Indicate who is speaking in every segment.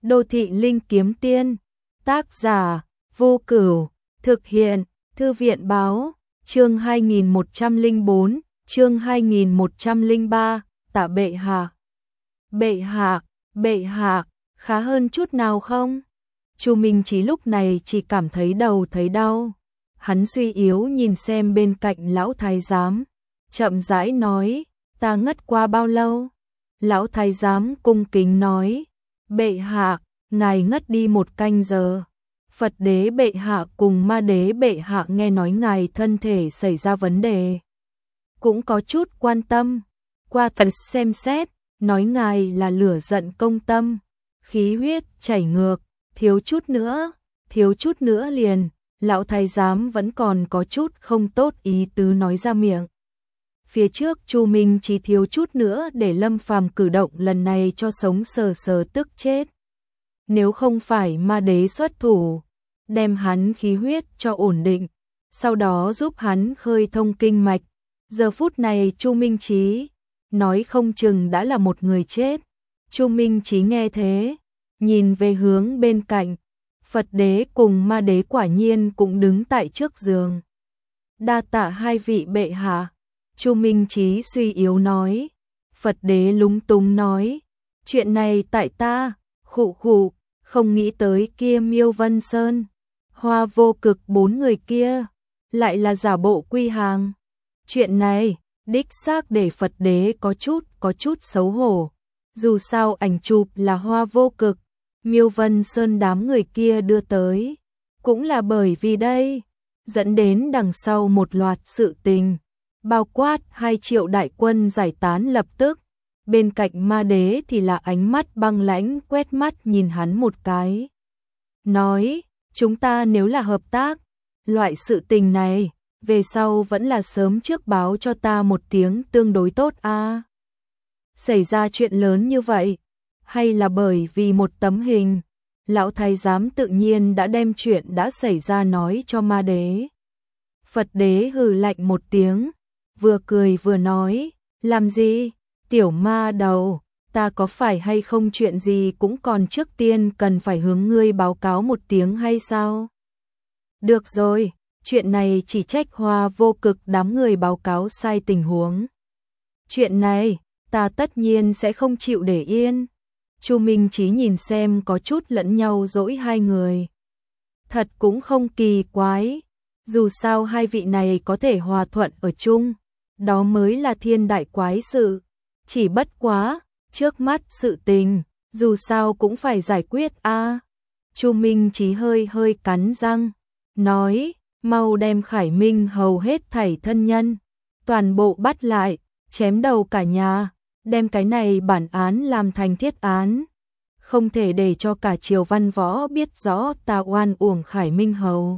Speaker 1: Đô thị linh kiếm tiên, tác giả, Vô Cửu, thực hiện, Thư viện báo, chương 2104, chương 2103, Tả bệ hạ. Bệ hạ, khá hơn chút nào không? Chu Minh Chí lúc này chỉ cảm thấy đầu thấy đau. Hắn suy yếu nhìn xem bên cạnh lão thái giám, chậm rãi nói, ta ngất qua bao lâu? Lão thái giám cung kính nói, bệ hạ, ngài ngất đi 1 canh giờ. Phật đế bệ hạ cùng ma đế bệ hạ nghe nói ngài thân thể xảy ra vấn đề, cũng có chút quan tâm, qua tận xem xét, nói ngài là lửa giận công tâm, khí huyết chảy ngược, thiếu chút nữa liền. Lão thái giám vẫn còn có chút không tốt ý tứ nói ra miệng. Phía trước Chu Minh chỉ thiếu chút nữa để Lâm Phàm cử động lần này cho sống sờ sờ tức chết. Nếu không phải ma đế xuất thủ, đem hắn khí huyết cho ổn định, sau đó giúp hắn khơi thông kinh mạch, giờ phút này Chu Minh Chí nói không chừng đã là một người chết. Chu Minh Chí nghe thế, nhìn về hướng bên cạnh, Phật đế cùng ma đế quả nhiên cũng đứng tại trước giường. Đa tạ hai vị bệ hạ. Chu Minh Chí suy yếu nói. Phật đế lúng túng nói, chuyện này tại ta, khụ, không nghĩ tới kia Miêu Vân Sơn, Hoa Vô Cực 4 người kia, lại là giả bộ quy hàng. Chuyện này, đích xác để Phật đế có chút xấu hổ. Dù sao ảnh chụp là Hoa Vô Cực, Miêu Vân Sơn đám người kia đưa tới, cũng là bởi vì đây, dẫn đến đằng sau một loạt sự tình, bao quát 2 triệu đại quân giải tán lập tức. Bên cạnh ma đế thì là ánh mắt băng lãnh quét mắt nhìn hắn một cái. Nói, chúng ta nếu là hợp tác, loại sự tình này, về sau vẫn là sớm trước báo cho ta một tiếng tương đối tốt a. Xảy ra chuyện lớn như vậy, hay là bởi vì một tấm hình, lão thái giám tự nhiên đã đem chuyện đã xảy ra nói cho ma đế. Phật đế hừ lạnh một tiếng, vừa cười vừa nói, làm gì, tiểu ma đầu, ta có phải hay không chuyện gì cũng còn trước tiên cần phải hướng ngươi báo cáo một tiếng hay sao? Được rồi, chuyện này chỉ trách Hoa Vô Cực đám người báo cáo sai tình huống. Chuyện này, ta tất nhiên sẽ không chịu để yên. Chu Minh Chí nhìn xem có chút lẫn nhau dỗi hai người. Thật cũng không kỳ quái, dù sao hai vị này có thể hòa thuận ở chung, đó mới là thiên đại quái sự. Chỉ bất quá, trước mắt sự tình, dù sao cũng phải giải quyết a. Chu Minh Chí hơi cắn răng, nói, mau đem Khải Minh hầu hết thảy thân nhân, toàn bộ bắt lại, chém đầu cả nhà. Đem cái này bản án làm thành thiết án, không thể để cho cả triều văn võ biết rõ ta oan uổng Khải Minh hầu.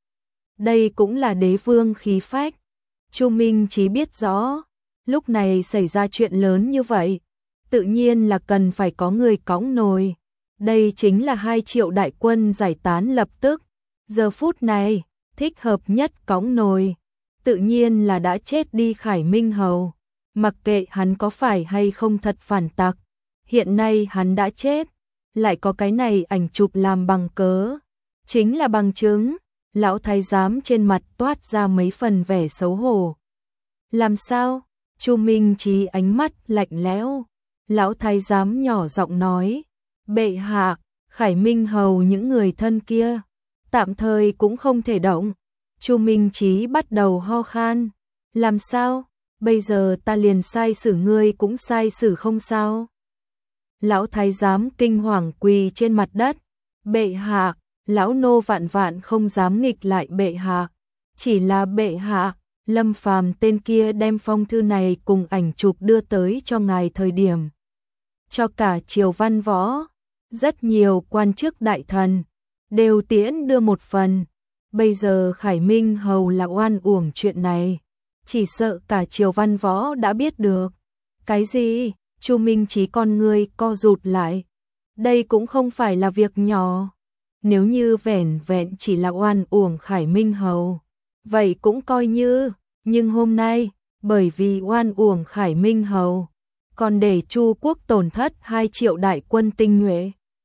Speaker 1: Đây cũng là đế vương khí phách. Chu Minh Chí biết rõ, lúc này xảy ra chuyện lớn như vậy, tự nhiên là cần phải có người cõng nồi. Đây chính là 2 triệu đại quân giải tán lập tức, giờ phút này, thích hợp nhất cõng nồi, tự nhiên là đã chết đi Khải Minh hầu. Mặc kệ hắn có phải hay không thật phản tặc, hiện nay hắn đã chết, lại có cái này ảnh chụp làm bằng cớ, chính là bằng chứng. Lão thái giám trên mặt toát ra mấy phần vẻ xấu hổ. Làm sao? Chu Minh Chí ánh mắt lạnh lẽo. Lão thái giám nhỏ giọng nói, bệ hạ, Khải Minh hầu những người thân kia, tạm thời cũng không thể động. Chu Minh Chí bắt đầu ho khan. Làm sao? Bây giờ ta liền sai xử ngươi cũng sai xử không sao? Lão thái giám kinh hoàng quỳ trên mặt đất. Bệ hạ, lão nô vạn không dám nghịch lại bệ hạ. Chỉ là bệ hạ, Lâm Phàm tên kia đem phong thư này cùng ảnh chụp đưa tới cho ngài thời điểm. Cho cả triều văn võ, rất nhiều quan chức đại thần, đều tiễn đưa một phần. Bây giờ Khải Minh hầu là oan uổng chuyện này. Chỉ sợ cả triều văn võ đã biết được. Cái gì? Chu Minh Chí con ngươi co rụt lại. Đây cũng không phải là việc nhỏ. Nếu như vẻn vẹn chỉ là oan uổng Khải Minh hầu, vậy cũng coi như. Nhưng hôm nay, bởi vì oan uổng Khải Minh hầu, còn để Chu quốc tổn thất 2 triệu đại quân tinh nhuệ.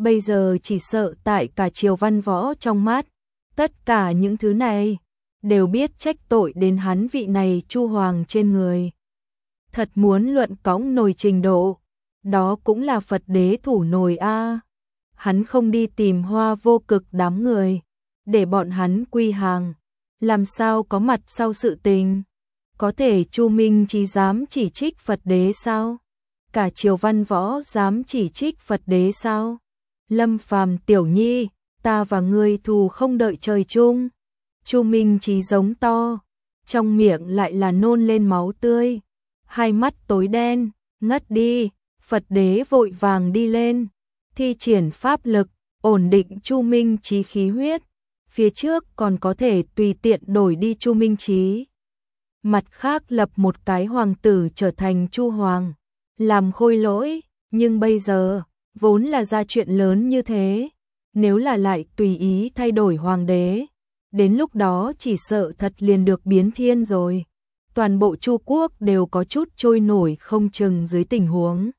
Speaker 1: bây giờ chỉ sợ tại cả Triều Văn Võ trong mắt, tất cả những thứ này đều biết trách tội đến hắn vị này Chu Hoàng trên người. Thật muốn luận cõng nồi trình độ, đó cũng là Phật đế thủ nồi a. Hắn không đi tìm Hoa Vô Cực đám người, để bọn hắn quy hàng, làm sao có mặt sau sự tình. Có thể Chu Minh Chí dám chỉ trích Phật đế sao? Cả Triều Văn Võ dám chỉ trích Phật đế sao? Lâm Phàm tiểu nhi, ta và ngươi thù không đợi trời chung. Chu Minh Chí giống to, trong miệng lại là nôn lên máu tươi, hai mắt tối đen, ngất đi. Phật đế vội vàng đi lên, thi triển pháp lực, ổn định Chu Minh Chí khí huyết, phía trước còn có thể tùy tiện đổi đi Chu Minh Chí. Mặt khác lập một cái hoàng tử trở thành Chu Hoàng, làm khôi lỗi, nhưng bây giờ, vốn là ra chuyện lớn như thế, nếu là lại tùy ý thay đổi hoàng đế, đến lúc đó chỉ sợ thật liền được biến thiên rồi. Toàn bộ Chu quốc đều có chút trôi nổi không chừng dưới tình huống.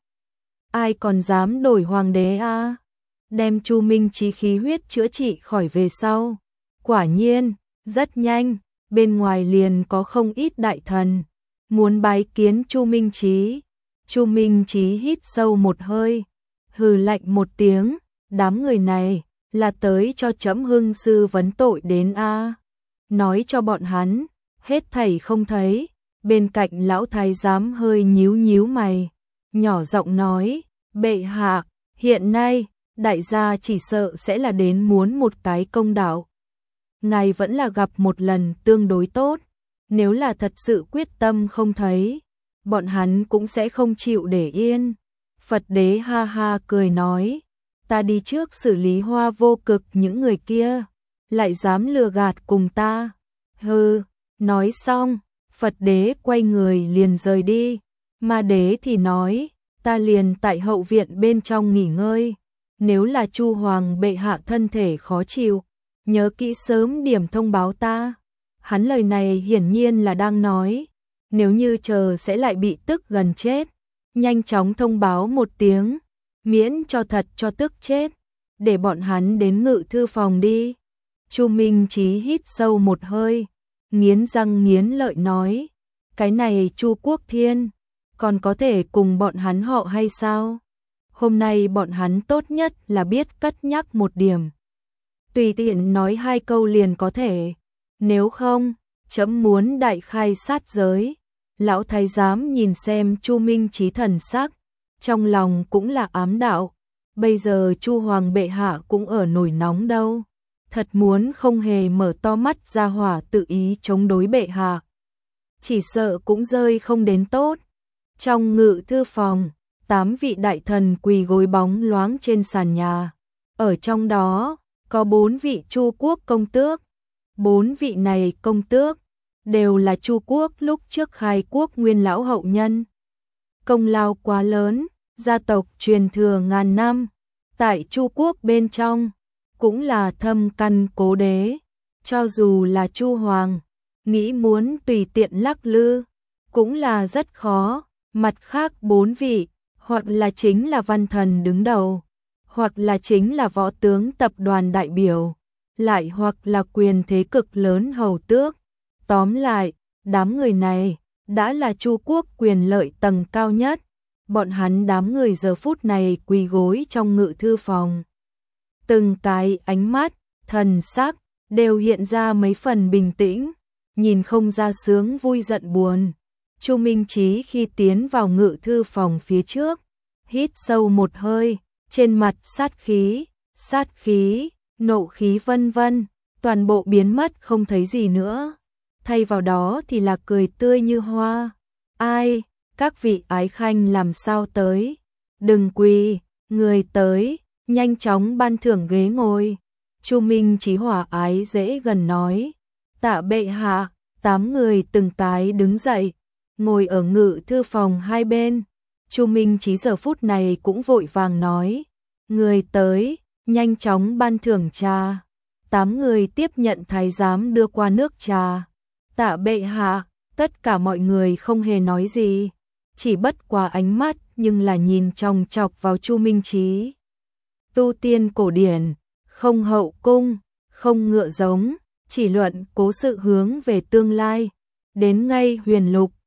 Speaker 1: Ai còn dám đổi hoàng đế a? Đem Chu Minh Chí khí huyết chữa trị khỏi về sau. Quả nhiên, rất nhanh, bên ngoài liền có không ít đại thần muốn bái kiến Chu Minh Chí. Chu Minh Chí hít sâu một hơi, hừ lạnh một tiếng, đám người này là tới cho trẫm hưng sư vấn tội đến a. Nói cho bọn hắn, hết thảy không thấy. Bên cạnh lão thái giám hơi nhíu nhíu mày, nhỏ giọng nói, bệ hạ, hiện nay, đại gia chỉ sợ sẽ là đến muốn một cái công đạo. Ngài vẫn là gặp một lần tương đối tốt, nếu là thật sự quyết tâm không thấy, bọn hắn cũng sẽ không chịu để yên. Phật đế ha ha cười nói, ta đi trước xử lý Hoa Vô Cực những người kia, lại dám lừa gạt cùng ta. Hừ, nói xong, Phật đế quay người liền rời đi. Ma đế thì nói, ta liền tại hậu viện bên trong nghỉ ngơi, nếu là Chu Hoàng bệ hạ thân thể khó chịu, nhớ kỹ sớm điểm thông báo ta. Hắn lời này hiển nhiên là đang nói, nếu như chờ sẽ lại bị tức gần chết, nhanh chóng thông báo một tiếng, miễn cho thật cho tức chết, để bọn hắn đến ngự thư phòng đi. Chu Minh Chí hít sâu một hơi, nghiến răng nghiến lợi nói, cái này Chu Quốc Thiên, còn có thể cùng bọn hắn họ hay sao? Hôm nay bọn hắn tốt nhất là biết cất nhắc một điểm. Tùy tiện nói hai câu liền có thể, nếu không, trẫm muốn đại khai sát giới. Lão thái giám nhìn xem Chu Minh Chí thần sắc, trong lòng cũng là ám đạo, bây giờ Chu Hoàng bệ hạ cũng ở nổi nóng đâu. Thật muốn không hề mở to mắt ra hỏa tự ý chống đối bệ hạ, chỉ sợ cũng rơi không đến tốt. Trong ngự thư phòng, 8 vị đại thần quỳ gối bóng loáng trên sàn nhà. Ở trong đó, có 4 vị Chu quốc công tước. 4 vị này công tước đều là Chu quốc lúc trước khai quốc nguyên lão hậu nhân. Công lao quá lớn, gia tộc truyền thừa ngàn năm, tại Chu quốc bên trong cũng là thâm căn cố đế, cho dù là Chu Hoàng nghĩ muốn tùy tiện lắc lư cũng là rất khó. Mặt khác 4 vị, hoặc là chính là văn thần đứng đầu, hoặc là chính là võ tướng tập đoàn đại biểu, lại hoặc là quyền thế cực lớn hầu tước. Tóm lại, đám người này đã là Chu quốc quyền lợi tầng cao nhất. Bọn hắn đám người giờ phút này quỳ gối trong ngự thư phòng, từng cái ánh mắt, thần sắc đều hiện ra mấy phần bình tĩnh, nhìn không ra sướng vui giận buồn. Chu Minh Chí khi tiến vào ngự thư phòng phía trước, hít sâu một hơi, trên mặt sát khí, nộ khí vân vân, toàn bộ biến mất không thấy gì nữa. Thay vào đó thì là cười tươi như hoa. Ai, các vị ái khanh làm sao tới? Đừng quỳ, người tới, nhanh chóng ban thưởng ghế ngồi. Chu Minh Chí hòa ái dễ gần nói, tạ bệ hạ. 8 người từng cái đứng dậy, ngồi ở ngự thư phòng hai bên. Chu Minh Chí giờ phút này cũng vội vàng nói, người tới, nhanh chóng ban thưởng trà. 8 người tiếp nhận thái giám đưa qua nước trà. Tạ bệ hạ, tất cả mọi người không hề nói gì, chỉ bất quá ánh mắt nhưng là nhìn chòng chọc vào Chu Minh Chí. tu tiên cổ điển, không hậu cung, không ngựa giống, chỉ luận cố sự hướng về tương lai. Đến ngay huyền lục,